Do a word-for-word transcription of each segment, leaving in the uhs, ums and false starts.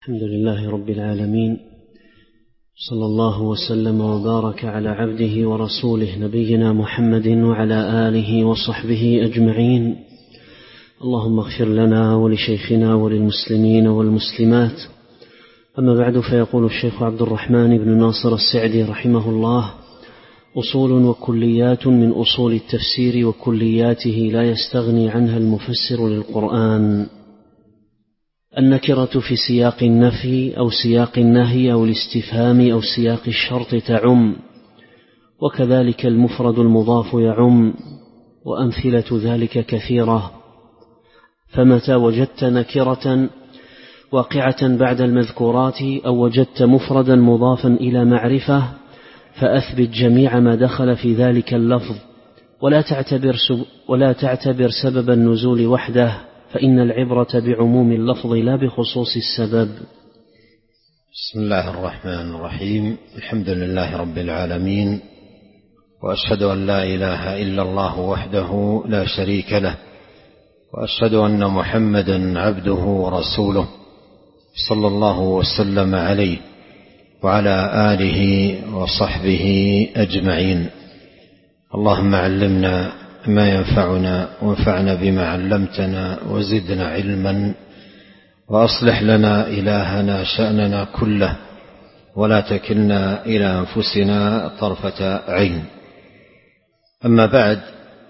الحمد لله رب العالمين، صلى الله وسلم وبارك على عبده ورسوله نبينا محمد وعلى آله وصحبه أجمعين. اللهم اغفر لنا ولشيخنا وللمسلمين والمسلمات. أما بعد، فيقول الشيخ عبد الرحمن بن ناصر السعدي رحمه الله: أصول وكليات من أصول التفسير، وكلياته لا يستغني عنها المفسر للقرآن. النكرة في سياق النفي أو سياق النهي أو الاستفهام أو سياق الشرط تعم، وكذلك المفرد المضاف يعم، وأمثلة ذلك كثيرة. فمتى وجدت نكرة واقعة بعد المذكورات أو وجدت مفردا مضافا إلى معرفة فأثبت جميع ما دخل في ذلك اللفظ، ولا تعتبر, ولا تعتبر سبب النزول وحده، فإن العبرة بعموم اللفظ لا بخصوص السبب. بسم الله الرحمن الرحيم. الحمد لله رب العالمين، وأشهد أن لا إله إلا الله وحده لا شريك له، وأشهد أن محمدا عبده ورسوله، صلى الله وسلم عليه وعلى آله وصحبه أجمعين. اللهم علمنا ما ينفعنا وانفعنا بما علمتنا وزدنا علما، وأصلح لنا إلهنا شأننا كله، ولا تكلنا إلى أنفسنا طرفة عين. أما بعد،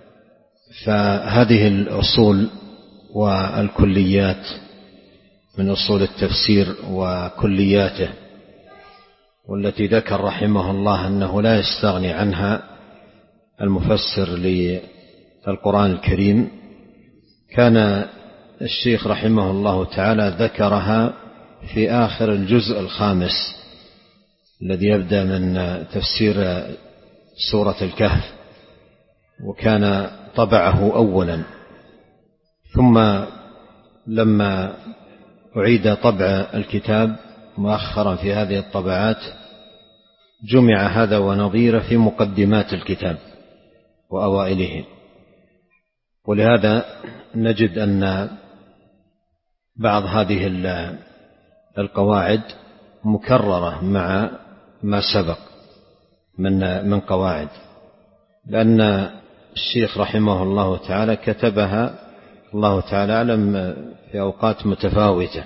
فهذه الأصول والكليات من أصول التفسير وكلياته، والتي ذكر رحمه الله أنه لا يستغني عنها المفسر للقرآن الكريم، كان الشيخ رحمه الله تعالى ذكرها في آخر الجزء الخامس الذي يبدأ من تفسير سورة الكهف، وكان طبعه أولا، ثم لما أعيد طبع الكتاب مؤخرا في هذه الطبعات جمع هذا ونظيره في مقدمات الكتاب وأوائله. ولهذا نجد أن بعض هذه القواعد مكررة مع ما سبق من من قواعد، لأن الشيخ رحمه الله تعالى كتبها الله تعالى أعلم في أوقات متفاوتة،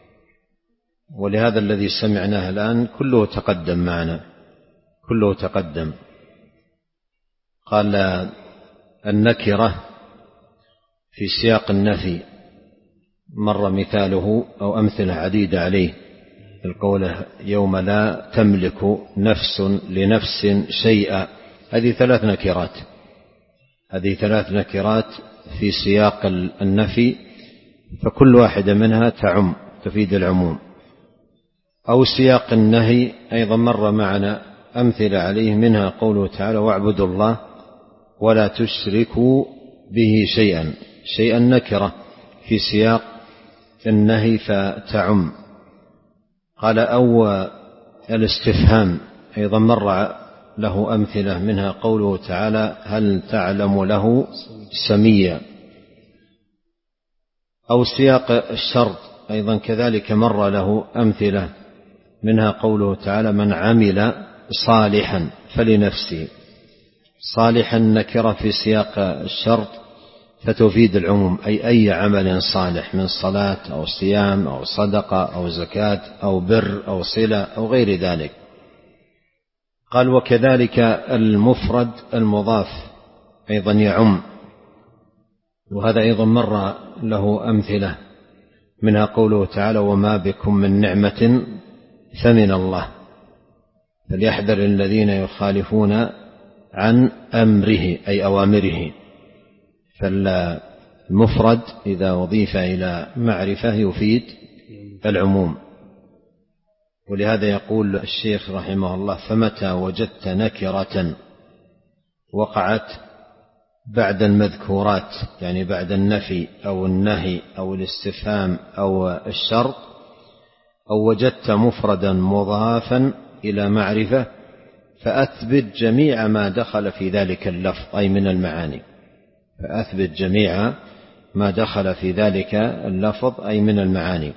ولهذا الذي سمعناه الآن كله تقدم معنا، كله تقدم. قال: النكرة في سياق النفي مر مثاله أو أمثلة عديدة عليه، القول يوم لا تملك نفس لنفس شيئا. هذه ثلاث نكرات، هذه ثلاث نكرات في سياق النفي، فكل واحدة منها تعم تفيد العموم. أو سياق النهي أيضا مر معنا أمثلة عليه، منها قوله تعالى: واعبدوا الله ولا تشركوا به شيئا. شيئا نكرة في سياق النهي فتعم. قال: أو الاستفهام أيضا مر له أمثلة، منها قوله تعالى: هل تعلم له سميا. أو سياق الشرط أيضا كذلك مر له أمثلة، منها قوله تعالى: من عمل صالحا فلنفسه. صالحا نكرة في سياق الشرط فتفيد العموم، أي أي عمل صالح من صلاة أو صيام أو صدقة أو زكاة أو بر أو صلة أو غير ذلك. قال: وكذلك المفرد المضاف أيضا يعم، وهذا أيضا مر له أمثلة، منها قوله تعالى: وما بكم من نعمة فمن الله، فليحذر الذين يخالفون عن أمره أي أوامره. فالمفرد إذا أضيف إلى معرفة يفيد العموم. ولهذا يقول الشيخ رحمه الله: فمتى وجدت نكرة وقعت بعد المذكورات، يعني بعد النفي أو النهي أو الاستفهام أو الشرط، أو وجدت مفردا مضافا إلى معرفة، فأثبت جميع ما دخل في ذلك اللفظ أي من المعاني. فأثبت جميع ما دخل في ذلك اللفظ أي من المعاني.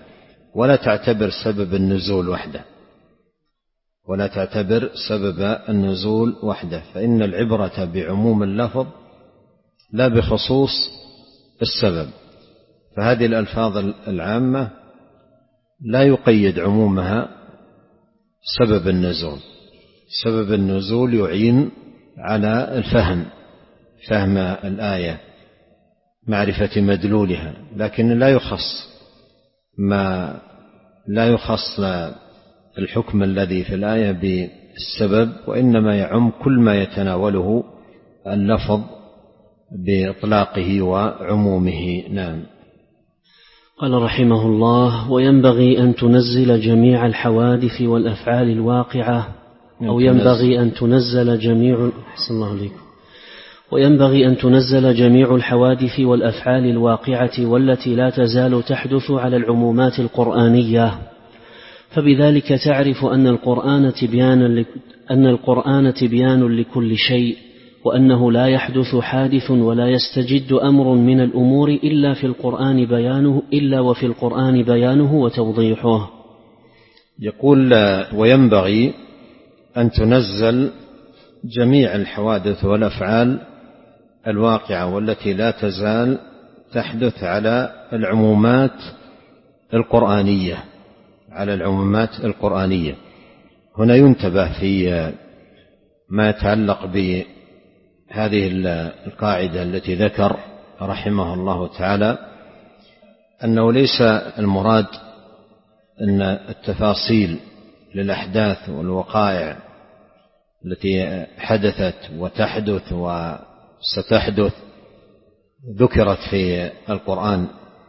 ولا تعتبر سبب النزول وحده ولا تعتبر سبب النزول وحده فإن العبرة بعموم اللفظ لا بخصوص السبب. فهذه الألفاظ العامة لا يقيد عمومها سبب النزول. سبب النزول يعين على الفهم فهم الآية معرفة مدلولها، لكن لا يخص ما لا يخص الحكم الذي في الآية بالسبب، وإنما يعم كل ما يتناوله اللفظ بإطلاقه وعمومه. نعم. قال رحمه الله: وينبغي أن تنزل جميع الحوادث والأفعال الواقعة أو ينبغي أن تنزل جميع أحسن الله عليكم وينبغي أن تنزل جميع الحوادث والأفعال الواقعة والتي لا تزال تحدث على العمومات القرآنية، فبذلك تعرف أن القرآن تبيان أن القرآن تبيان لكل شيء، وأنه لا يحدث حادث ولا يستجد أمر من الأمور إلا في القرآن بيانه إلا وفي القرآن بيانه وتوضيحه. يقول: وينبغي أن تنزل جميع الحوادث والأفعال الواقعة والتي لا تزال تحدث على العمومات القرآنية على العمومات القرآنية. هنا ينتبه في ما يتعلق بهذه القاعدة التي ذكر رحمه الله تعالى أنه ليس المراد أن التفاصيل للأحداث والوقائع التي حدثت وتحدث وستحدث ذكرت في القرآن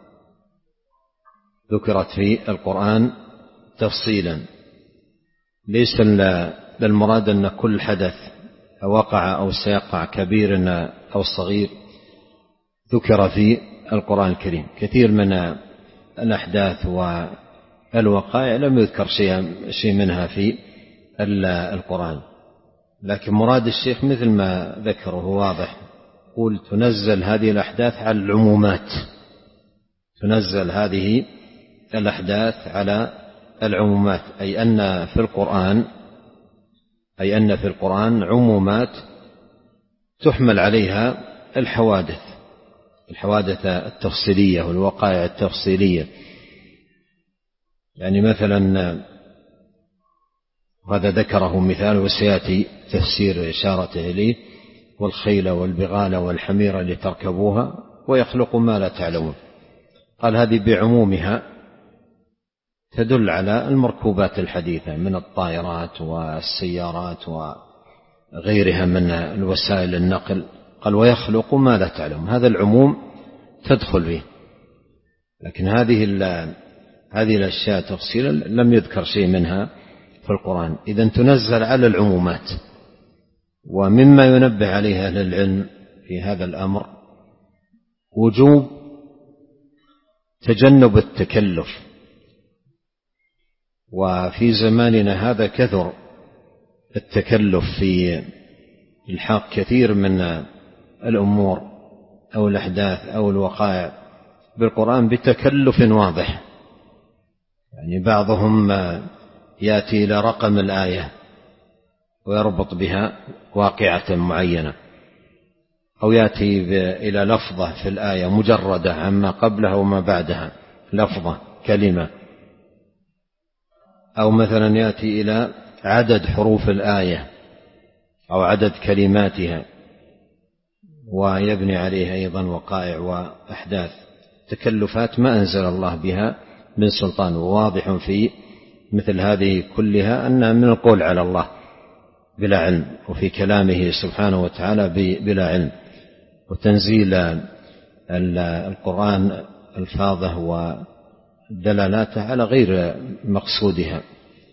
ذكرت في القرآن تفصيلا. ليس للمراد أن كل حدث وقع أو سيقع كبير أو صغير ذكر في القرآن الكريم. كثير من الأحداث والوقائع لم يذكر شيء منها في القرآن، لكن مراد الشيخ مثل ما ذكره واضح، قل تنزل هذه الأحداث على العمومات تنزل هذه الأحداث على العمومات أي أن في القرآن أي أن في القرآن عمومات تحمل عليها الحوادث الحوادث التفصيلية والوقائع التفصيلية. يعني مثلا هذا ذكره مثال وسيأتي تفسير إشارته إليه: والخيل والبغال والحمير لتركبوها ويخلق ما لا تعلمون. قال هذه بعمومها تدل على المركوبات الحديثة من الطائرات والسيارات وغيرها من الوسائل النقل. قال ويخلق ما لا تعلمون، هذا العموم تدخل فيه، لكن هذه هذه الأشياء تفصيلا لم يذكر شيء منها في القرآن. إذن تنزل على العمومات. ومما ينبه عليه أهل العلم في هذا الأمر وجوب تجنب التكلف، وفي زماننا هذا كثر التكلف في الحاق كثير من الأمور أو الأحداث أو الوقائع بالقرآن بتكلف واضح. يعني بعضهم يأتي إلى رقم الآية ويربط بها واقعة معينة، أو يأتي إلى لفظة في الآية مجردة عما قبلها وما بعدها، لفظة كلمة، أو مثلا يأتي إلى عدد حروف الآية أو عدد كلماتها ويبني عليها أيضا وقائع وأحداث، تكلفات ما أنزل الله بها من سلطان. وواضح في مثل هذه كلها أنها من القول على الله بلا علم، وفي كلامه سبحانه وتعالى بلا علم، وتنزيل القرآن ألفاظه ودلالاتها على غير مقصودها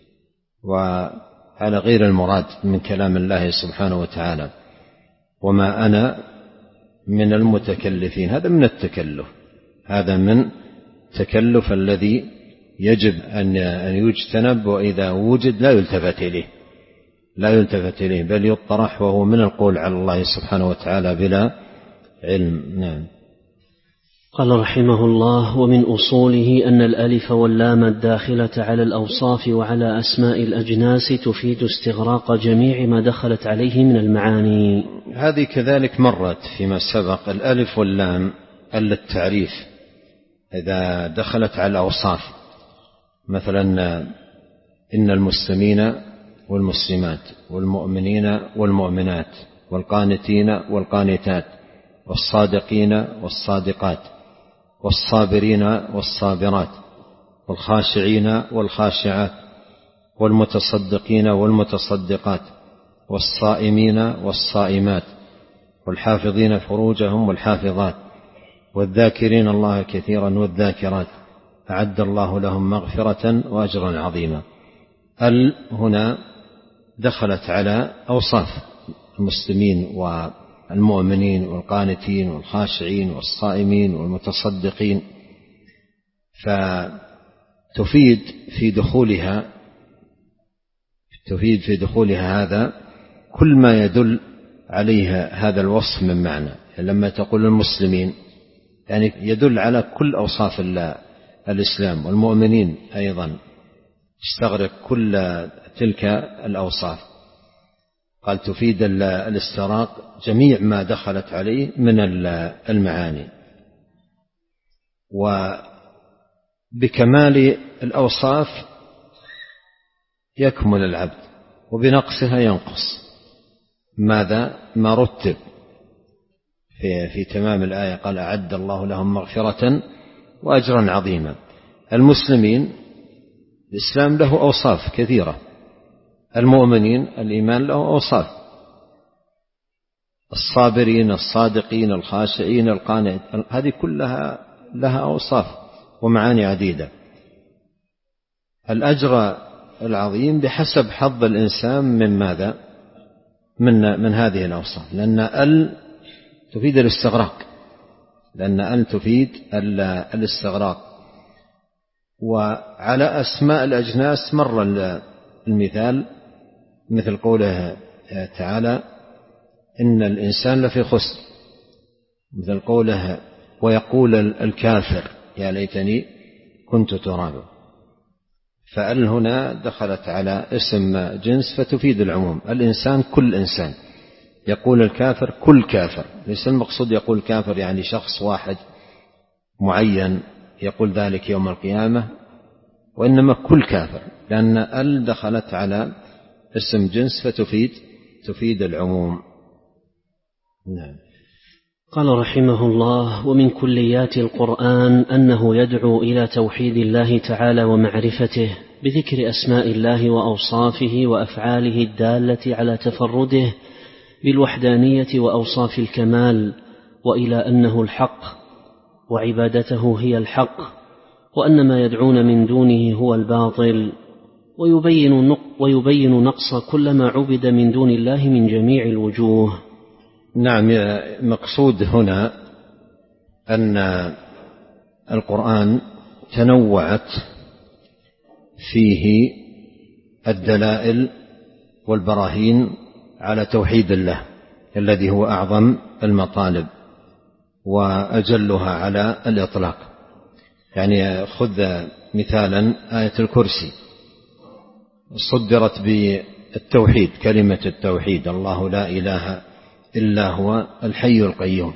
وعلى غير المراد من كلام الله سبحانه وتعالى. وما أنا من المتكلفين، هذا من التكلف، هذا من التكلف الذي يجب أن يجتنب، وإذا وجد لا يلتفت إليه لا يلتفت إليه بل يطرح، وهو من القول على الله سبحانه وتعالى بلا علم. نعم. قال رحمه الله: ومن أصوله أن الألف واللام الداخلة على الأوصاف وعلى أسماء الأجناس تفيد استغراق جميع ما دخلت عليه من المعاني. هذه كذلك مرت فيما سبق. الألف واللام للتعريف إذا دخلت على الأوصاف، مثلا إن المسلمين والمسلمات والمؤمنين والمؤمنات والقانتين والقانتات والصادقين والصادقات والصابرين والصابرات والخاشعين والخاشعات والمتصدقين والمتصدقات والصائمين والصائمات والحافظين فروجهم والحافظات والذاكرين الله كثيرا والذاكرات أعد الله لهم مغفرة وأجرا عظيما. ال هنا دخلت على أوصاف المسلمين والمؤمنين والقانتين والخاشعين والصائمين والمتصدقين، فتفيد في دخولها تفيد في دخولها هذا كل ما يدل عليها هذا الوصف من معنى. لما تقول المسلمين يعني يدل على كل أوصاف الإسلام، والمؤمنين أيضا تستغرق كل تلك الأوصاف. قال تفيد الاستغراق جميع ما دخلت عليه من المعاني. وبكمال الأوصاف يكمل العبد، وبنقصها ينقص. ماذا؟ ما رتب في, في تمام الآية. قال أعد الله لهم مغفرة وأجرا عظيما. المسلمين الإسلام له أوصاف كثيرة، المؤمنين الإيمان له أوصاف، الصابرين الصادقين الخاشعين القانتين، هذه كلها لها أوصاف ومعاني عديدة. الأجر العظيم بحسب حظ الإنسان من ماذا؟ من, من هذه الأوصاف، لأن ال تفيد الاستغراق، لأن ال تفيد الاستغراق. وعلى أسماء الأجناس مر المثال، مثل قوله تعالى إن الإنسان لفي خسر، مثل قوله ويقول الكافر يا ليتني كنت ترابا. فأل هنا دخلت على اسم جنس فتفيد العموم. الإنسان كل إنسان، يقول الكافر كل كافر، ليس المقصود يقول كافر يعني شخص واحد معين يقول ذلك يوم القيامة، وإنما كل كافر، لأن ال دخلت على اسم جنس فتفيد تفيد العموم. نعم. قال رحمه الله: ومن كليات القرآن أنه يدعو إلى توحيد الله تعالى ومعرفته بذكر أسماء الله وأوصافه وأفعاله الدالة على تفرده بالوحدانية وأوصاف الكمال، وإلى أنه الحق وعبادته هي الحق، وأن ما يدعون من دونه هو الباطل، ويبين, ويبين نقص كل ما عبد من دون الله من جميع الوجوه. نعم. مقصود هنا أن القرآن تنوعت فيه الدلائل والبراهين على توحيد الله الذي هو أعظم المطالب وأجلها على الإطلاق. يعني خذ مثالا آية الكرسي صدرت بالتوحيد، كلمة التوحيد، الله لا إله إلا هو الحي القيوم،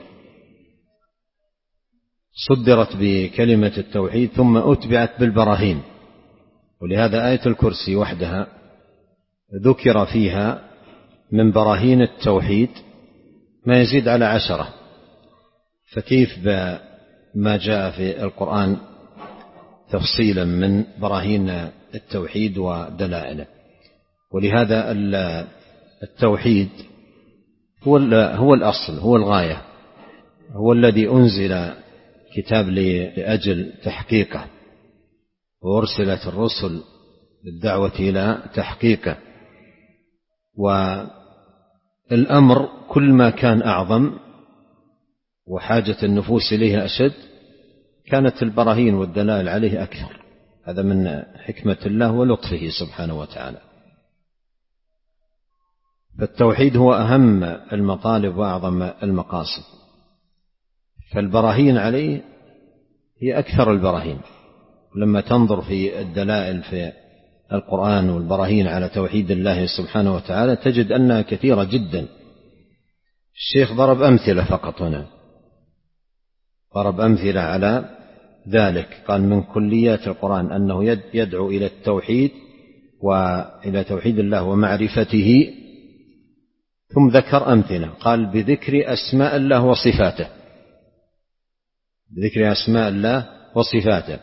صدرت بكلمة التوحيد ثم أتبعت بالبراهين. ولهذا آية الكرسي وحدها ذكر فيها من براهين التوحيد ما يزيد على عشرة، فكيف بما جاء في القرآن تفصيلا من براهين التوحيد ودلائله. ولهذا التوحيد هو هو الأصل، هو الغاية، هو الذي أنزل كتاب لأجل تحقيقه، وأرسلت الرسل للدعوة إلى تحقيقه. والأمر كل ما كان أعظم وحاجة النفوس إليه أشد كانت البراهين والدلائل عليه أكثر. هذا من حكمة الله ولطفه سبحانه وتعالى. فالتوحيد هو أهم المطالب وأعظم المقاصد، فالبراهين عليه هي أكثر البراهين. لما تنظر في الدلائل في القرآن والبراهين على توحيد الله سبحانه وتعالى تجد أنها كثيرة جدا. الشيخ ضرب أمثلة فقط هنا، ضرب أمثلة على ذلك. قال من كليات القرآن أنه يدعو إلى التوحيد وإلى توحيد الله ومعرفته، ثم ذكر أمثلة. قال بذكر أسماء الله وصفاته، بذكر أسماء الله وصفاته.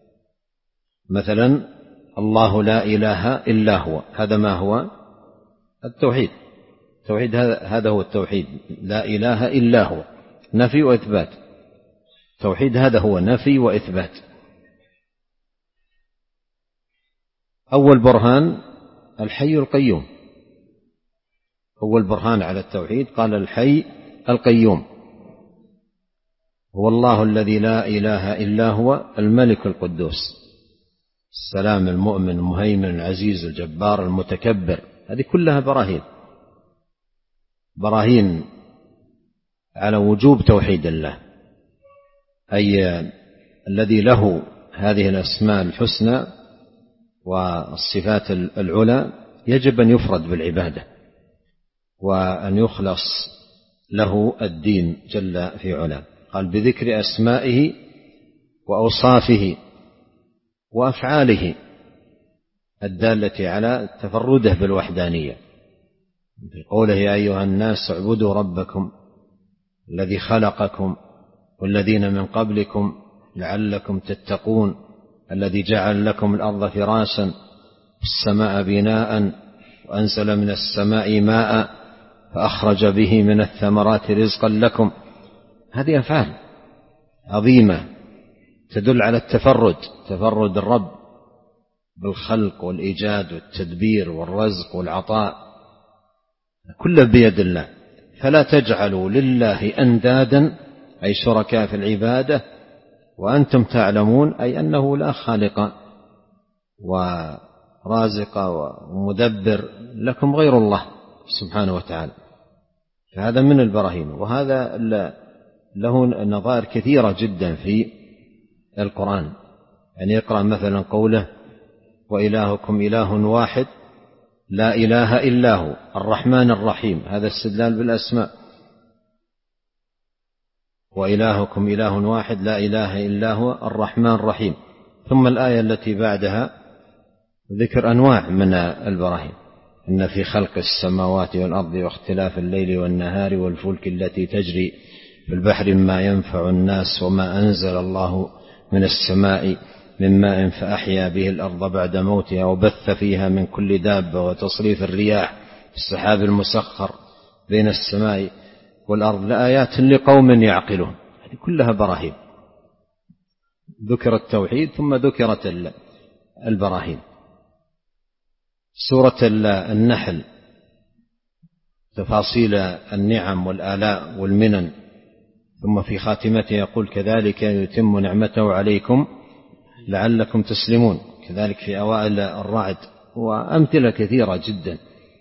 مثلا الله لا إله إلا هو، هذا ما هو التوحيد. التوحيد هذا هو التوحيد، لا إله إلا هو، نفي وإثبات. التوحيد هذا هو نفي وإثبات. أول برهان الحي القيوم، أول برهان على التوحيد قال الحي القيوم، هو الله الذي لا إله إلا هو الملك القدوس السلام المؤمن المهيمن العزيز الجبار المتكبر. هذه كلها براهين، براهين على وجوب توحيد الله، أي الذي له هذه الأسماء الحسنى والصفات العلى يجب أن يفرد بالعبادة وأن يخلص له الدين جل في علاه. قال بذكر أسمائه وأوصافه وأفعاله الدالة على تفرده بالوحدانية، في قوله يا أيها الناس اعبدوا ربكم الذي خلقكم والذين من قبلكم لعلكم تتقون الذي جعل لكم الأرض فراشا والسماء بناء وأنزل من السماء ماء فأخرج به من الثمرات رزقا لكم. هذه أفعال عظيمة تدل على التفرد، تفرد الرب بالخلق والإيجاد والتدبير والرزق والعطاء، كله بيد الله. فلا تجعلوا لله أندادا أي شركاء في العبادة وأنتم تعلمون أي أنه لا خالق ورازق ومدبر لكم غير الله سبحانه وتعالى. فهذا من البراهين، وهذا له نظائر كثيرة جدا في القرآن. يعني يقرأ مثلا قوله وإلهكم إله واحد لا إله إلا هو الرحمن الرحيم، هذا استدلال بالأسماء. وإلهكم إله واحد لا إله إلا هو الرحمن الرحيم. ثم الآية التي بعدها ذكر أنواع من البراهين، إن في خلق السماوات والأرض واختلاف الليل والنهار والفلك التي تجري في البحر ما ينفع الناس وما أنزل الله من السماء من ماء فأحيا به الأرض بعد موتها وبث فيها من كل دابة وتصريف الرياح السحاب المسخر بين السماء والأرض لآيات لقوم يعقلون. هذه كلها براهين. ذكر التوحيد ثم ذكرت البراهين. سورة النحل تفاصيل النعم والآلاء والمنن، ثم في خاتمته يقول كذلك يتم نعمته عليكم لعلكم تسلمون، كذلك في أوائل الرعد، وأمثلة كثيرة جدا.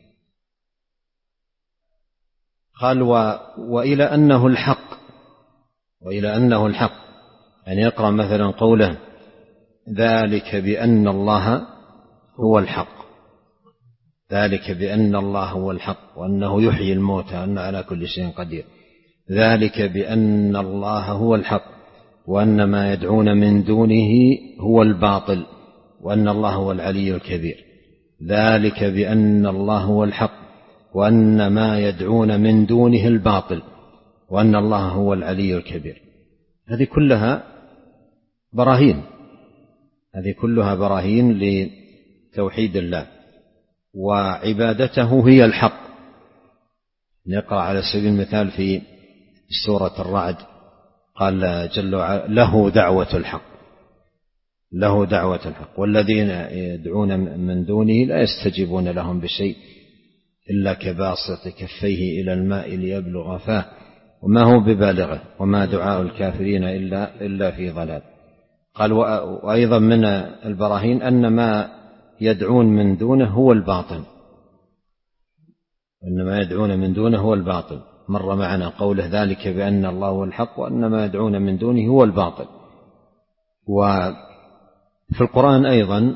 قال و... وإلى أنه الحق، وإلى أنه الحق يعني يقرأ مثلا قوله ذلك بأن الله هو الحق، ذلك بأن الله هو الحق وأنه يحيي الموتى وأن على كل شيء قدير، ذلك بأن الله هو الحق وأن ما يدعون من دونه هو الباطل وأن الله هو العلي الكبير، ذلك بأن الله هو الحق وأن ما يدعون من دونه الباطل وأن الله هو العلي الكبير. هذه كلها براهين، هذه كلها براهين لتوحيد الله وعبادته هي الحق. نقرأ على سبيل المثال في سورة الرعد قال جل وعلا له دعوة الحق، له دعوة الحق والذين يدعون من دونه لا يستجيبون لهم بشيء إلا كباسط كفيه إلى الماء ليبلغ فاه وما هو ببالغه وما دعاء الكافرين إلا, إلا في ضلال. قال وأيضا من البراهين أن ما يدعون من دونه هو الباطل، أن ما يدعون من دونه هو الباطل. مر معنا قوله ذلك بأن الله هو الحق وأن ما يدعون من دونه هو الباطل. وفي القرآن أيضا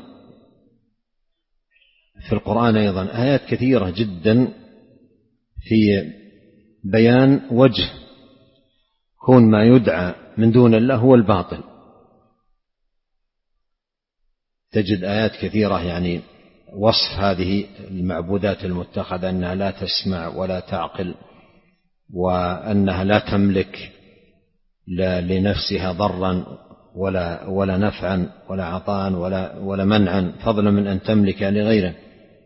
في القرآن أيضا آيات كثيرة جدا في بيان وجه كون ما يدعى من دون الله هو الباطل. تجد آيات كثيرة يعني وصف هذه المعبودات المتخذة أنها لا تسمع ولا تعقل، وأنها لا تملك لنفسها ضرا ولا ولا نفعا ولا عطاء ولا ولا منعا، فضلا من أن تملك لغيره.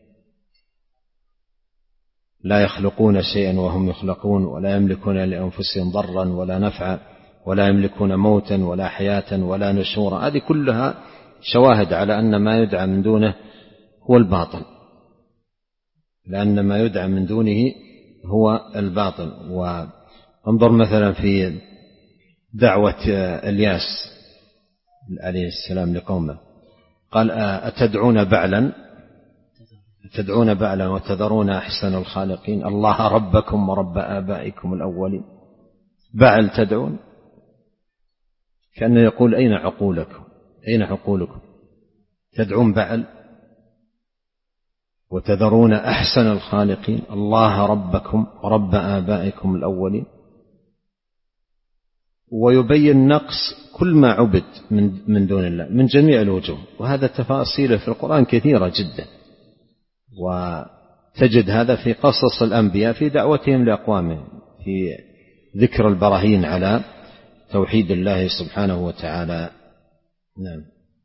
لا يخلقون شيئا وهم يخلقون، ولا يملكون لأنفسهم ضرا ولا نفعا، ولا يملكون موتا ولا حياة ولا نشورا. هذه كلها شواهد على أن ما يدعى من دونه هو الباطل، لأن ما يدعى من دونه هو الباطل. وانظر مثلا في دعوة الياس عليه السلام لقومه، قال أتدعون بعلا أتدعون بعلا وتذرون أحسن الخالقين الله ربكم ورب آبائكم الأولين. بعل تدعون، كأنه يقول أين عقولكم أين عقولكم تدعون بعل وتذرون أحسن الخالقين الله ربكم ورب آبائكم الأولين. ويبين نقص كل ما عبد من من دون الله من جميع الوجوه، وهذا تفاصيله في القرآن كثيرة جدا، وتجد هذا في قصص الأنبياء في دعوتهم لأقوامهم، في ذكر البراهين على توحيد الله سبحانه وتعالى. نعم.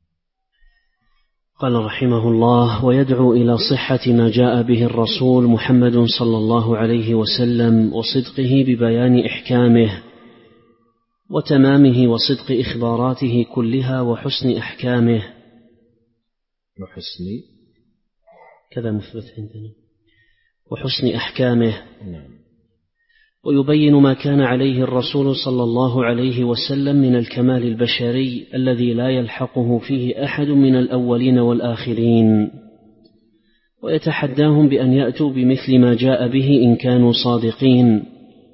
قال رحمه الله: ويدعو إلى صحة ما جاء به الرسول محمد صلى الله عليه وسلم وصدقه ببيان إحكامه وتمامه وصدق إخباراته كلها وحسن أحكامه. وحسن كذا مثبت عندنا وحسن أحكامه. ويبين ما كان عليه الرسول صلى الله عليه وسلم من الكمال البشري الذي لا يلحقه فيه أحد من الأولين والآخرين، ويتحداهم بأن يأتوا بمثل ما جاء به إن كانوا صادقين،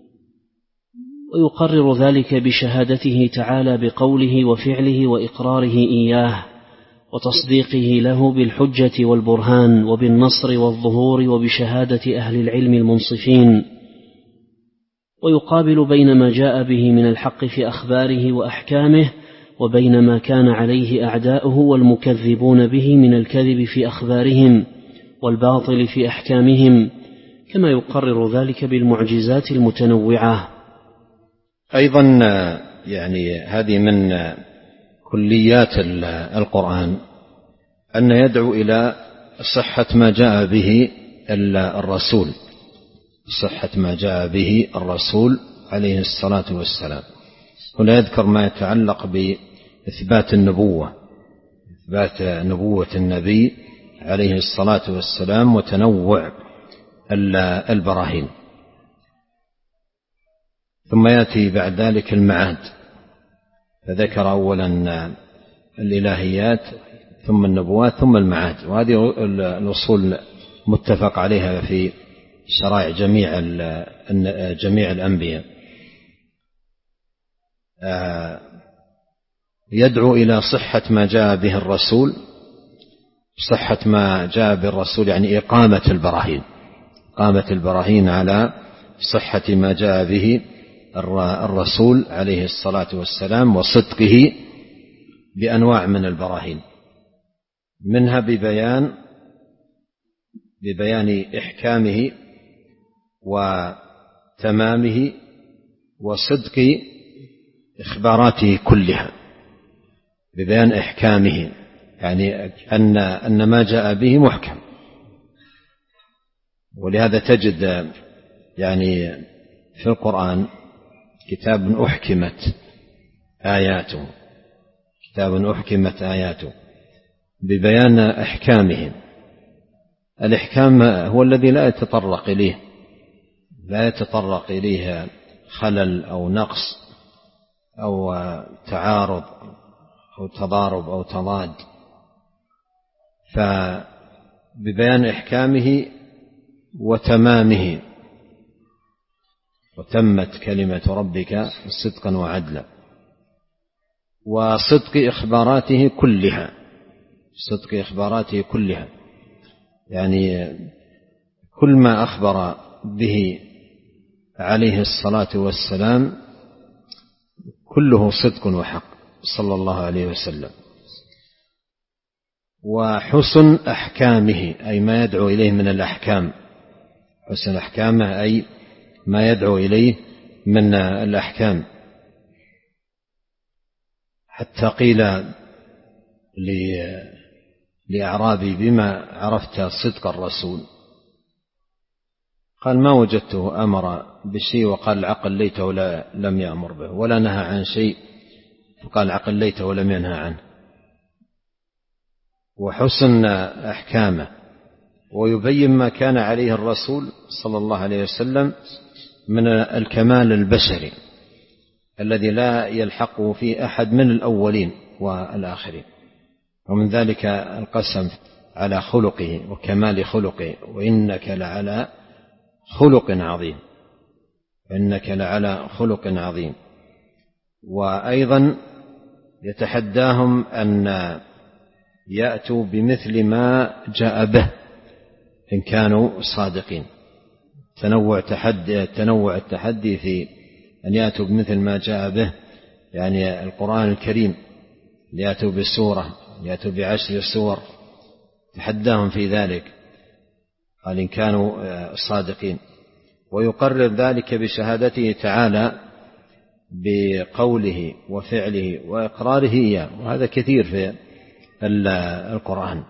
ويقرر ذلك بشهادته تعالى بقوله وفعله وإقراره إياه وتصديقه له بالحجة والبرهان وبالنصر والظهور وبشهادة أهل العلم المنصفين. ويقابل بين ما جاء به من الحق في أخباره وأحكامه وبين ما كان عليه أعداؤه والمكذبون به من الكذب في أخبارهم والباطل في أحكامهم، كما يقرر ذلك بالمعجزات المتنوعة. أيضا يعني هذه من كليات القرآن أن يدعو إلى صحة ما جاء به الرسول صحة ما جاء به الرسول عليه الصلاة والسلام. هنا يذكر ما يتعلق بإثبات النبوة إثبات نبوة النبي عليه الصلاة والسلام وتنوع البراهين، ثم يأتي بعد ذلك المعاد، فذكر أولا الإلهيات ثم النبوات ثم المعاد، وهذه الأصول متفق عليها في شرائع جميع جميع الأنبياء. يدعو إلى صحة ما جاء به الرسول. صحة ما جاء به الرسول يعني إقامة البراهين إقامة البراهين على صحة ما جاء به الرسول عليه الصلاة والسلام وصدقه بأنواع من البراهين، منها ببيان ببيان إحكامه وتمامه وصدق إخباراته كلها، ببيان إحكامه يعني أن أن ما جاء به محكم. ولهذا تجد يعني في القرآن كتاب أحكمت آياته كتاب أحكمت آياته ببيان أحكامه. الإحكام هو الذي لا يتطرق إليه لا يتطرق إليه خلل أو نقص أو تعارض أو تضارب أو تضاد، فببيان إحكامه وتمامه. وتمت كلمة ربك صدقا وعدلا. وصدق إخباراته كلها، صدق إخباراته كلها، يعني كل ما أخبر به عليه الصلاة والسلام كله صدق وحق صلى الله عليه وسلم. وحسن أحكامه أي ما يدعو إليه من الأحكام، حسن أحكامه أي ما يدعو إليه من الأحكام، حتى قيل لأعرابي بما عرفت صدق الرسول؟ قال ما وجدته أمر بشيء وقال العقل ليته لم يأمر به، ولا نهى عن شيء فقال العقل ليته ولم ينهى عنه. وحسن أحكامه ويبين ما كان عليه الرسول صلى الله عليه وسلم من الكمال البشري الذي لا يلحقه في أحد من الأولين والآخرين، ومن ذلك القسم على خلقه وكمال خلقه، وإنك لعلى خلق عظيم، إنك لعلى خلق عظيم. وأيضا يتحداهم أن يأتوا بمثل ما جاء به إن كانوا صادقين. تنوع تحدي تنوع التحدي في أن يأتوا بمثل ما جاء به، يعني القرآن الكريم يأتوا بسورة، يأتوا بعشر سور، تحداهم في ذلك، قال إن كانوا صادقين. ويقرر ذلك بشهادته تعالى بقوله وفعله وإقراره إياه، وهذا كثير في القرآن،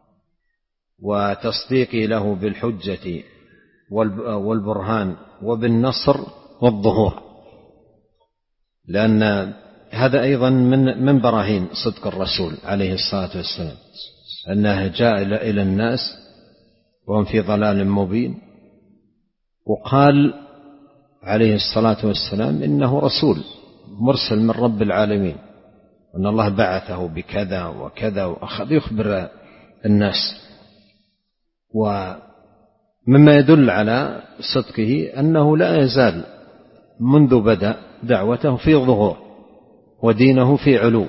وتصديقه له بالحجة والبرهان وبالنصر والظهور، لأن هذا أيضا من من براهين صدق الرسول عليه الصلاة والسلام، أنه جاء إلى الناس وهم في ضلال مبين، وقال عليه الصلاة والسلام إنه رسول مرسل من رب العالمين، وأن الله بعثه بكذا وكذا، وأخذ يخبر الناس. ومما يدل على صدقه أنه لا يزال منذ بدأ دعوته في ظهور ودينه في علو.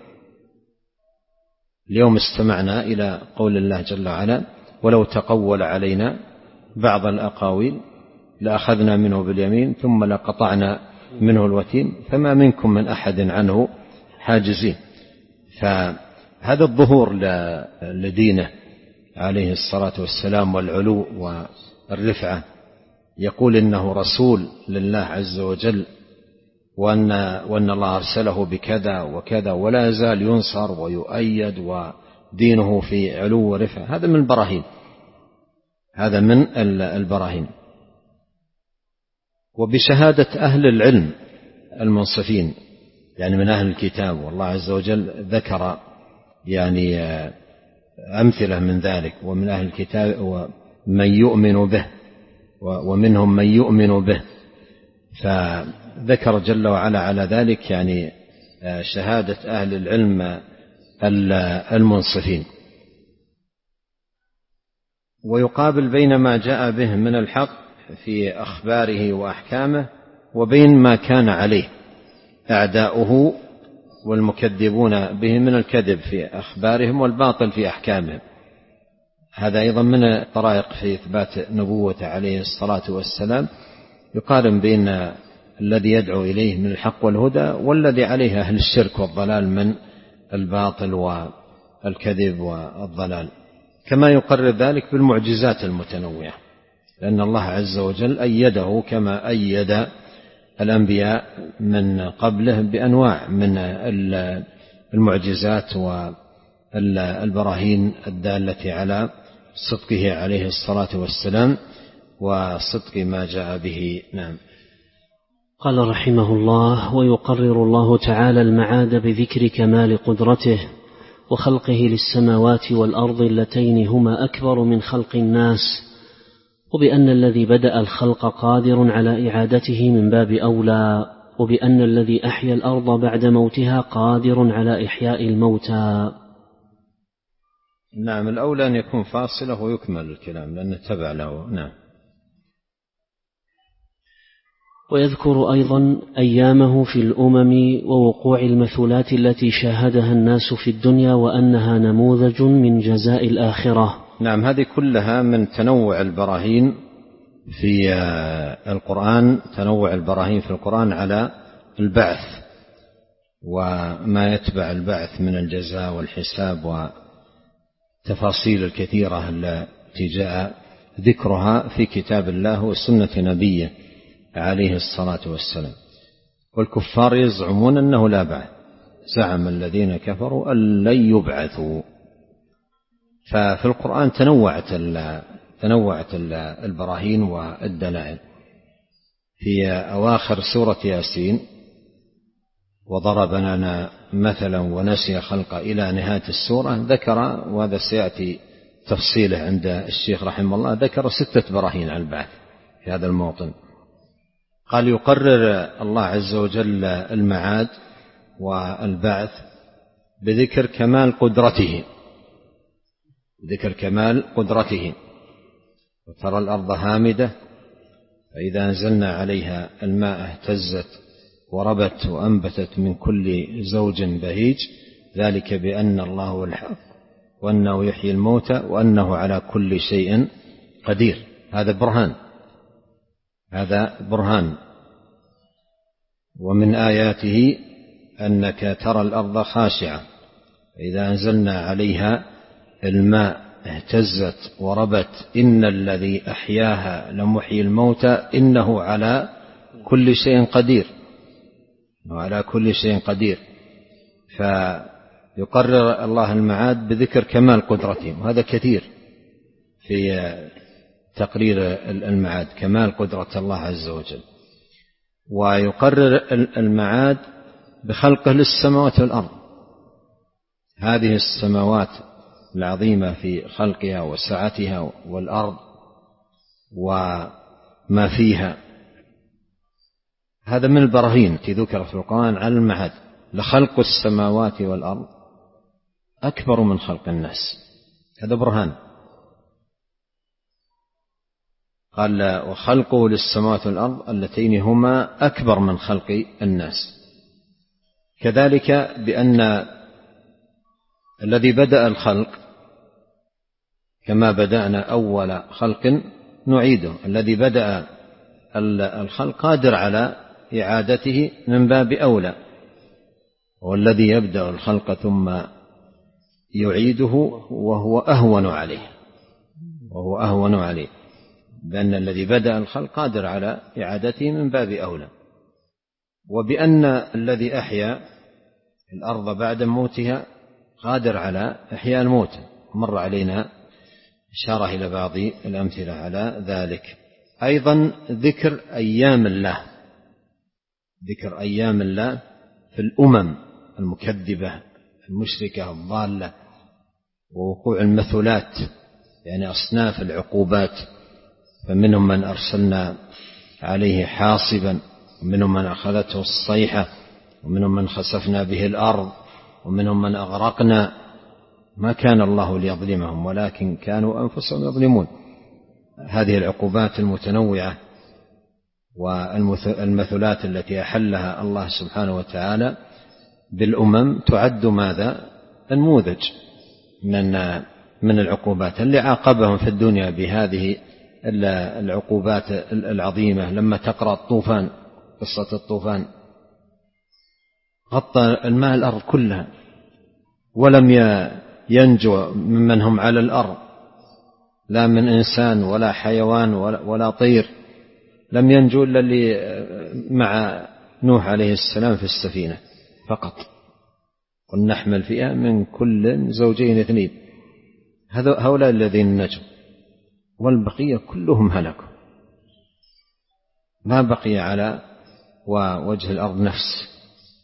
اليوم استمعنا إلى قول الله جل وعلا ولو تقول علينا بعض الأقاويل لأخذنا منه باليمين ثم لقطعنا منه الوتين فما منكم من أحد عنه حاجزين. فهذا الظهور لدينه عليه الصلاة والسلام والعلو والرفعة، يقول إنه رسول لله عز وجل، وأن, وأن الله أرسله بكذا وكذا، ولا يزال ينصر ويؤيد ودينه في علو ورفعة. هذا من البراهين، هذا من البراهين. وبشهادة أهل العلم المنصفين، يعني من أهل الكتاب، والله عز وجل ذكر يعني أمثلة من ذلك، ومن أهل الكتاب ومن يؤمن به ومنهم من يؤمن به، فذكر جل وعلا على ذلك يعني شهادة أهل العلم المنصفين. ويقابل بين ما جاء به من الحق في أخباره وأحكامه وبين ما كان عليه أعداؤه والمكذبون به من الكذب في أخبارهم والباطل في أحكامهم. هذا أيضا من الطرائق في إثبات نبوته عليه الصلاة والسلام، يقارن بين الذي يدعو إليه من الحق والهدى والذي عليه أهل الشرك والضلال من الباطل والكذب والضلال، كما يقرر ذلك بالمعجزات المتنوعة، لأن الله عز وجل أيده كما أيد الأنبياء من قبله بأنواع من المعجزات والبراهين الدالة على صدقه عليه الصلاة والسلام وصدق ما جاء به. نعم. قال رحمه الله: ويقرر الله تعالى المعاد بذكر كمال قدرته وخلقه للسماوات والأرض اللتين هما أكبر من خلق الناس، وبأن الذي بدأ الخلق قادر على إعادته من باب أولى، وبأن الذي أحيا الأرض بعد موتها قادر على إحياء الموتى. نعم، الأولى أن يكون فاصلة ويكمل الكلام لأنه تبع له. نعم. ويذكر أيضا أيامه في الأمم ووقوع المثلات التي شاهدها الناس في الدنيا وأنها نموذج من جزاء الآخرة. نعم، هذه كلها من تنوع البراهين في القرآن، تنوع البراهين في القرآن على البعث وما يتبع البعث من الجزاء والحساب والتفاصيل الكثيرة التي جاء ذكرها في كتاب الله وسنة نبيه عليه الصلاة والسلام. والكفار يزعمون أنه لا بعث، زعم الذين كفروا أن لن يبعثوا. ففي القرآن تنوعت تنوعت البراهين والدلائل. في أواخر سورة ياسين وضرب لنا مثلا ونسي خلقه إلى نهاية السورة ذكر، وهذا سيأتي تفصيله عند الشيخ رحمه الله، ذكر ستة براهين على البعث في هذا الموطن. قال يقرر الله عز وجل المعاد والبعث بذكر كمال قدرته، ذكر كمال قدرته. وترى الأرض هامدة فإذا أنزلنا عليها الماء اهتزت وربت وأنبتت من كل زوج بهيج، ذلك بأن الله هو الحق وأنه يحيي الموتى وأنه على كل شيء قدير. هذا برهان، هذا برهان. ومن آياته أنك ترى الأرض خاشعة فإذا أنزلنا عليها الماء اهتزت وربت إن الذي أحياها لمحيي الموتى إنه على كل شيء قدير، وعلى كل شيء قدير. فيقرر الله المعاد بذكر كمال قدرته، وهذا كثير في تقرير المعاد، كمال قدرة الله عز وجل. ويقرر المعاد بخلقه للسماوات والأرض، هذه السماوات العظيمة في خلقها وسعتها والأرض وما فيها، هذا من البراهين التي ذكر في القرآن على المعاد. لخلق السماوات والأرض أكبر من خلق الناس، هذا برهان. قال وخلقه للسماوات والأرض اللتين هما أكبر من خلق الناس. كذلك بأن الذي بدأ الخلق كما بدأنا أول خلق نعيده، الذي بدأ الخلق قادر على إعادته من باب أولى، والذي يبدأ الخلق ثم يعيده وهو أهون عليه، وهو أهون عليه، بأن الذي بدأ الخلق قادر على إعادته من باب أولى. وبأن الذي أحيا الأرض بعد موتها قادر على إحياء الموتى، مر علينا إشارة إلى بعض الأمثلة على ذلك. أيضا ذكر أيام الله، ذكر أيام الله في الأمم المكذبة المشركة الضالة، ووقوع المثلات يعني أصناف العقوبات، فمنهم من أرسلنا عليه حاصبا، ومنهم من أخذته الصيحة، ومنهم من خسفنا به الأرض، ومنهم من أغرقنا. ما كان الله ليظلمهم ولكن كانوا أنفسهم يظلمون. هذه العقوبات المتنوعة والمثلات التي أحلها الله سبحانه وتعالى بالأمم تعد ماذا؟ نموذج من من العقوبات اللي عاقبهم في الدنيا بهذه العقوبات العظيمة. لما تقرأ الطوفان، قصة الطوفان، غطى الماء الأرض كلها ولم ينجو ممن هم على الأرض، لا من إنسان ولا حيوان ولا طير، لم ينجو إلا اللي مع نوح عليه السلام في السفينة فقط، قل نحمل فيها من كل زوجين اثنين. هؤلاء الذين نجوا، والبقية كلهم هلكوا، ما بقي على وجه الأرض نفس.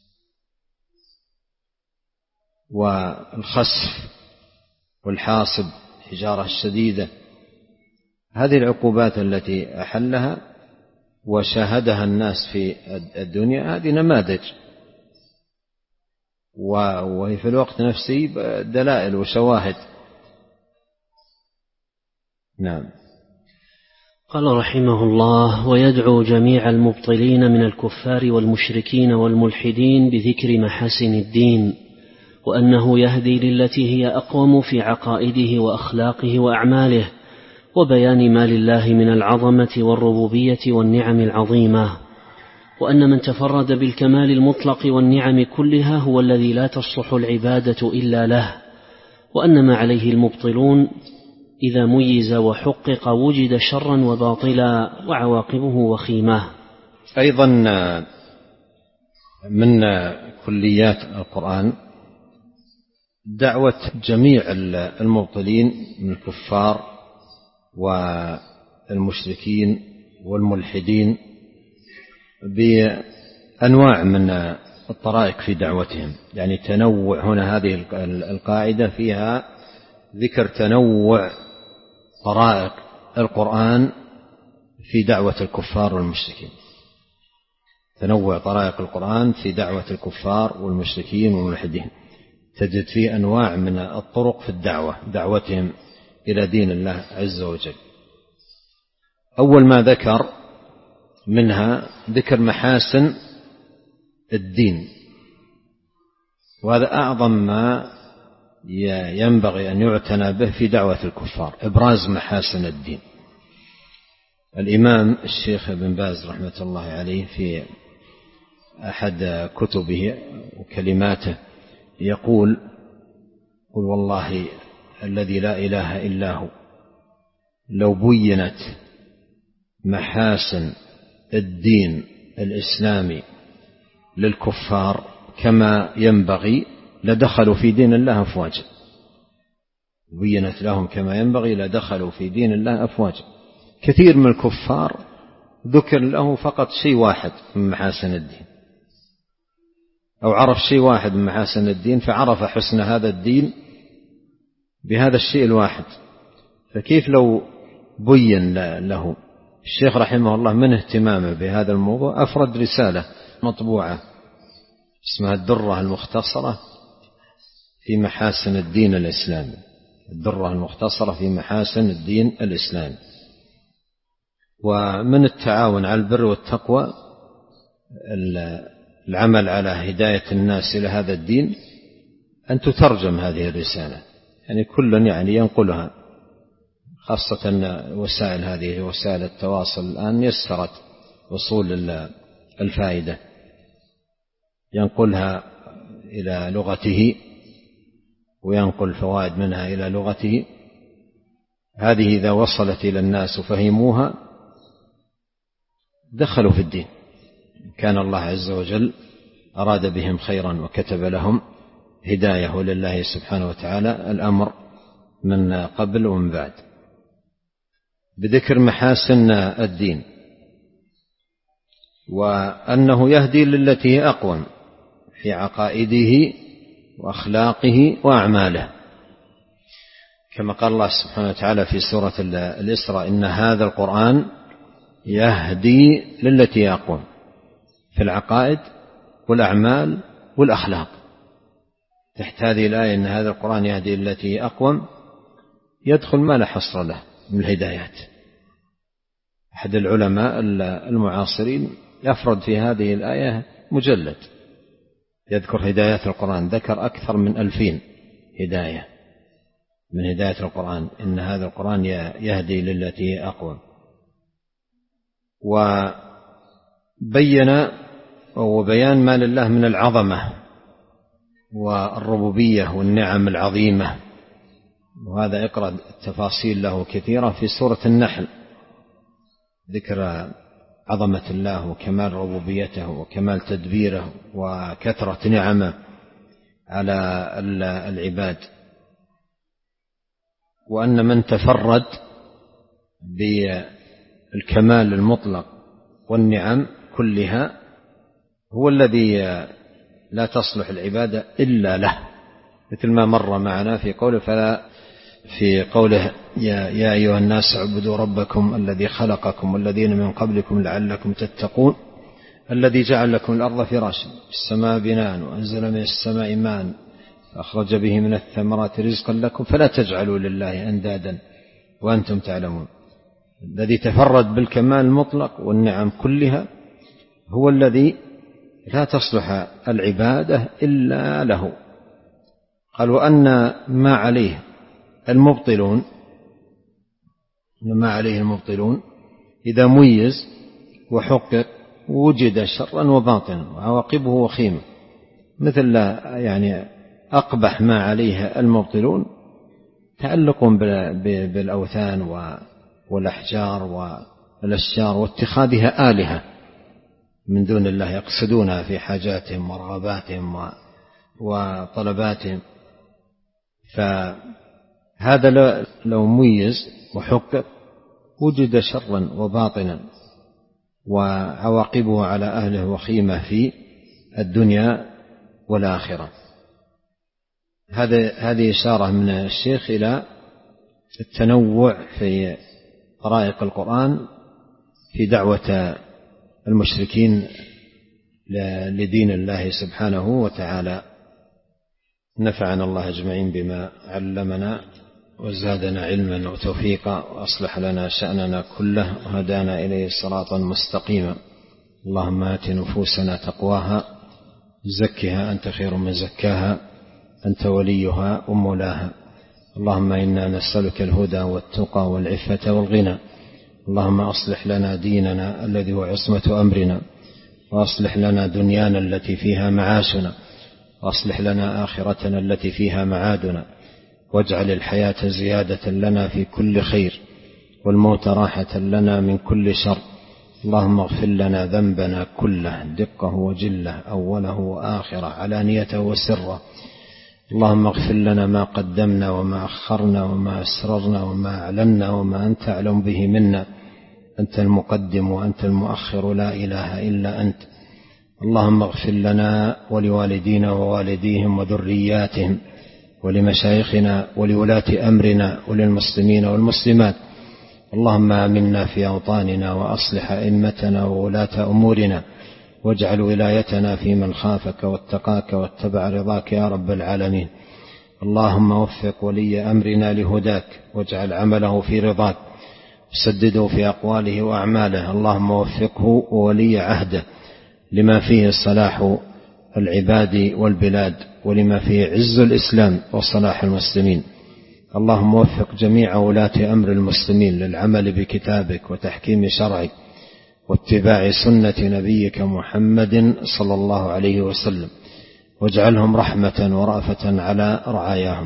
والخسف والحاصب، الحجارة الشديدة، هذه العقوبات التي أحلها وشاهدها الناس في الدنيا هذه نماذج، وهي في الوقت نفسه دلائل وشواهد. نعم. قال رحمه الله: ويدعو جميع المبطلين من الكفار والمشركين والملحدين بذكر محاسن الدين، وأنه يهدي للتي هي أقوم في عقائده وأخلاقه وأعماله، وبيان ما لله من العظمة والربوبية والنعم العظيمة، وأن من تفرد بالكمال المطلق والنعم كلها هو الذي لا تصلح العبادة إلا له، وأن ما عليه المبطلون إذا ميز وحقق وجد شرا وباطلا وعواقبه وخيمة. أيضا من كليات القرآن دعوة جميع المبطلين من الكفار والمشركين والملحدين بأنواع من الطرائق في دعوتهم، يعني تنوع. هنا هذه القاعدة فيها ذكر تنوع طرائق القرآن في دعوة الكفار والمشركين، تنوع طرائق القرآن في دعوة الكفار والمشركين والملحدين، تجد فيه أنواع من الطرق في الدعوة، دعوتهم إلى دين الله عز وجل. أول ما ذكر منها ذكر محاسن الدين، وهذا أعظم ما ينبغي أن يعتنى به في دعوة الكفار، إبراز محاسن الدين. الإمام الشيخ ابن باز رحمة الله عليه في أحد كتبه وكلماته يقول: قل والله الذي لا إله إلا هو لو بينت محاسن الدين الإسلامي للكفار كما ينبغي لدخلوا في دين الله أفواجا، بينت لهم كما ينبغي لدخلوا في دين الله أفواجا. كثير من الكفار ذكر له فقط شيء واحد من محاسن الدين، أو عرف شيء واحد من محاسن الدين فعرف حسن هذا الدين بهذا الشيء الواحد، فكيف لو بين له؟ الشيخ رحمه الله من اهتمامه بهذا الموضوع أفرد رسالة مطبوعة اسمها الدرة المختصرة في محاسن الدين الإسلامي، الدرة المختصرة في محاسن الدين الإسلامي. ومن التعاون على البر والتقوى العمل على هداية الناس إلى هذا الدين أن تترجم هذه الرسالة، يعني كل يعني ينقلها، خاصة وسائل هذه وسائل التواصل الآن يسرت وصول الفائدة، ينقلها إلى لغته وينقل فوائد منها إلى لغته. هذه إذا وصلت إلى الناس وفهموها دخلوا في الدين، كان الله عز وجل أراد بهم خيرا وكتب لهم هداية، ولله سبحانه وتعالى الأمر من قبل ومن بعد. بذكر محاسن الدين وأنه يهدي للتي هي أقوم في عقائده وأخلاقه وأعماله، كما قال الله سبحانه وتعالى في سورة الإسراء: إن هذا القرآن يهدي للتي هي أقوم في العقائد والأعمال والأخلاق. تحت هذه الآية إن هذا القرآن يهدي للتي هي أقوم يدخل ما لا حصر له من الهدايات. أحد العلماء المعاصرين يفرد في هذه الآية مجلد يذكر هدايات القرآن، ذكر أكثر من ألفين هداية من هداية القرآن، إن هذا القرآن يهدي للتي هي أقوم. وبين وبيان ما لله من العظمة والربوبية والنعم العظيمة، وهذا اقرأ التفاصيل له كثيرة في سورة النحل، ذكر عظمة الله وكمال ربوبيته وكمال تدبيره وكثرة نعمه على العباد، وأن من تفرد بالكمال المطلق والنعم كلها هو الذي لا تصلح العبادة إلا له، مثل ما مر معنا في قوله فلا في قوله يا, يا أيها الناس اعبدوا ربكم الذي خلقكم والذين من قبلكم لعلكم تتقون الذي جعل لكم الأرض فراشا السماء بناء وأنزل من السماء ماء فأخرج به من الثمرات رزقا لكم فلا تجعلوا لله أندادا وأنتم تعلمون. الذي تفرد بالكمال المطلق والنعم كلها هو الذي لا تصلح العبادة إلا له. قال وأن ما عليه المبطلون ما عليه المبطلون إذا ميز وحقق وجد شرا وباطنا وعواقبه وخيمة، مثل يعني أقبح ما عليه المبطلون تعلق بالأوثان والأحجار والأشجار واتخاذها آلهة من دون الله، يقصدونها في حاجاتهم ورغباتهم وطلباتهم. فهذا لو ميز وحقق وجد شرا وباطنا وعواقبه على أهله وخيمة في الدنيا والآخرة. هذه إشارة من الشيخ إلى التنوع في طرائق القرآن في دعوة المشركين لدين الله سبحانه وتعالى. نفعنا الله أجمعين بما علمنا وزادنا علما وتوفيقا وأصلح لنا شأننا كله وهدانا إليه صراطا مستقيما. اللهم آت نفوسنا تقواها زكها أنت خير من زكاها أنت وليها ومولاها. اللهم إنا نسألك الهدى والتقى والعفة والغنى. اللهم أصلح لنا ديننا الذي هو عصمة أمرنا، وأصلح لنا دنيانا التي فيها معاشنا، وأصلح لنا آخرتنا التي فيها معادنا، واجعل الحياة زيادة لنا في كل خير والموت راحة لنا من كل شر. اللهم اغفر لنا ذنبنا كله دقه وجله أوله وآخره علانيته وسره. اللهم اغفر لنا ما قدمنا وما أخرنا وما أسررنا وما أعلنا وما أنت أعلم به منا. أنت المقدم وأنت المؤخر لا إله إلا أنت. اللهم اغفر لنا ولوالدينا ووالديهم وذرياتهم ولمشايخنا ولولاة أمرنا وللمسلمين والمسلمات. اللهم آمنا في أوطاننا وأصلح أئمتنا وولاة أمورنا، واجعل ولايتنا في من خافك واتقاك واتبع رضاك يا رب العالمين. اللهم وفق ولي أمرنا لهداك، واجعل عمله في رضاك، وسدده في أقواله وأعماله. اللهم وفقه وولي عهده لما فيه صلاح العباد والبلاد، ولما فيه عز الإسلام وصلاح المسلمين. اللهم وفق جميع ولاة أمر المسلمين للعمل بكتابك وتحكيم شرعك واتباع سنة نبيك محمد صلى الله عليه وسلم، واجعلهم رحمة ورأفة على رعاياهم.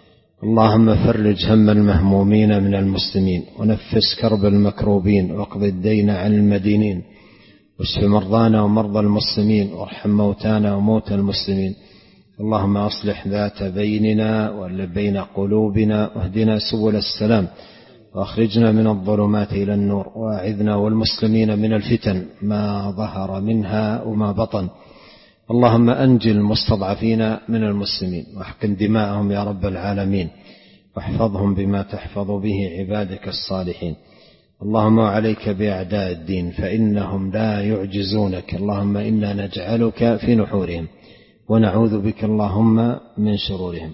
اللهم فرج هم المهمومين من المسلمين، ونفس كرب المكروبين، واقض الدين عن المدينين، واشف مرضانا ومرضى المسلمين، وارحم موتانا وموتى المسلمين. اللهم أصلح ذات بيننا وبين قلوبنا، واهدنا سبل السلام، وأخرجنا من الظلمات إلى النور، وأعذنا والمسلمين من الفتن ما ظهر منها وما بطن. اللهم أنجِ المستضعفين من المسلمين، واحقن دماءهم يا رب العالمين، واحفظهم بما تحفظ به عبادك الصالحين. اللهم عليك بأعداء الدين فإنهم لا يعجزونك. اللهم إنا نجعلك في نحورهم ونعوذ بك اللهم من شرورهم.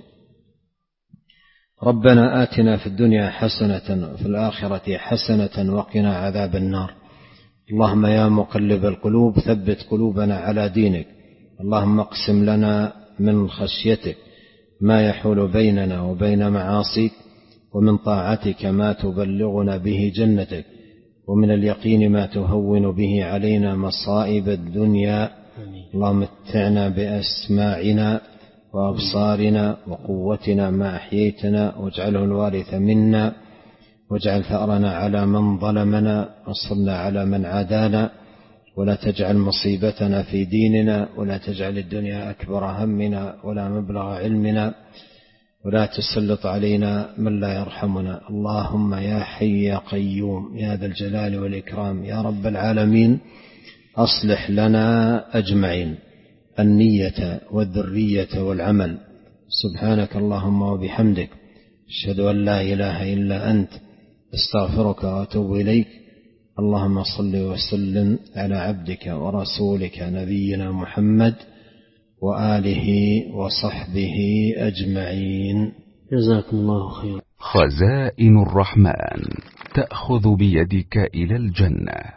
ربنا آتنا في الدنيا حسنة وفي الآخرة حسنة وقنا عذاب النار. اللهم يا مقلب القلوب ثبت قلوبنا على دينك. اللهم اقسم لنا من خشيتك ما يحول بيننا وبين معاصيك، ومن طاعتك ما تبلغنا به جنتك، ومن اليقين ما تهون به علينا مصائب الدنيا. اللهم متعنا بأسماعنا وأبصارنا وقوتنا ما أحييتنا، واجعله الوارث منا، واجعل ثأرنا على من ظلمنا، وانصرنا على من عادانا، ولا تجعل مصيبتنا في ديننا، ولا تجعل الدنيا أكبر همنا ولا مبلغ علمنا، ولا تسلط علينا من لا يرحمنا. اللهم يا حي يا قيوم يا ذا الجلال والإكرام يا رب العالمين، أصلح لنا أجمعين النية والذرية والعمل. سبحانك اللهم وبحمدك، أشهد أن لا إله إلا أنت، استغفرك وأتوب إليك. اللهم صل وسلم على عبدك ورسولك نبينا محمد وآله وصحبه أجمعين. جزاكم الله خيرا. خزائن الرحمن تأخذ بيدك إلى الجنة.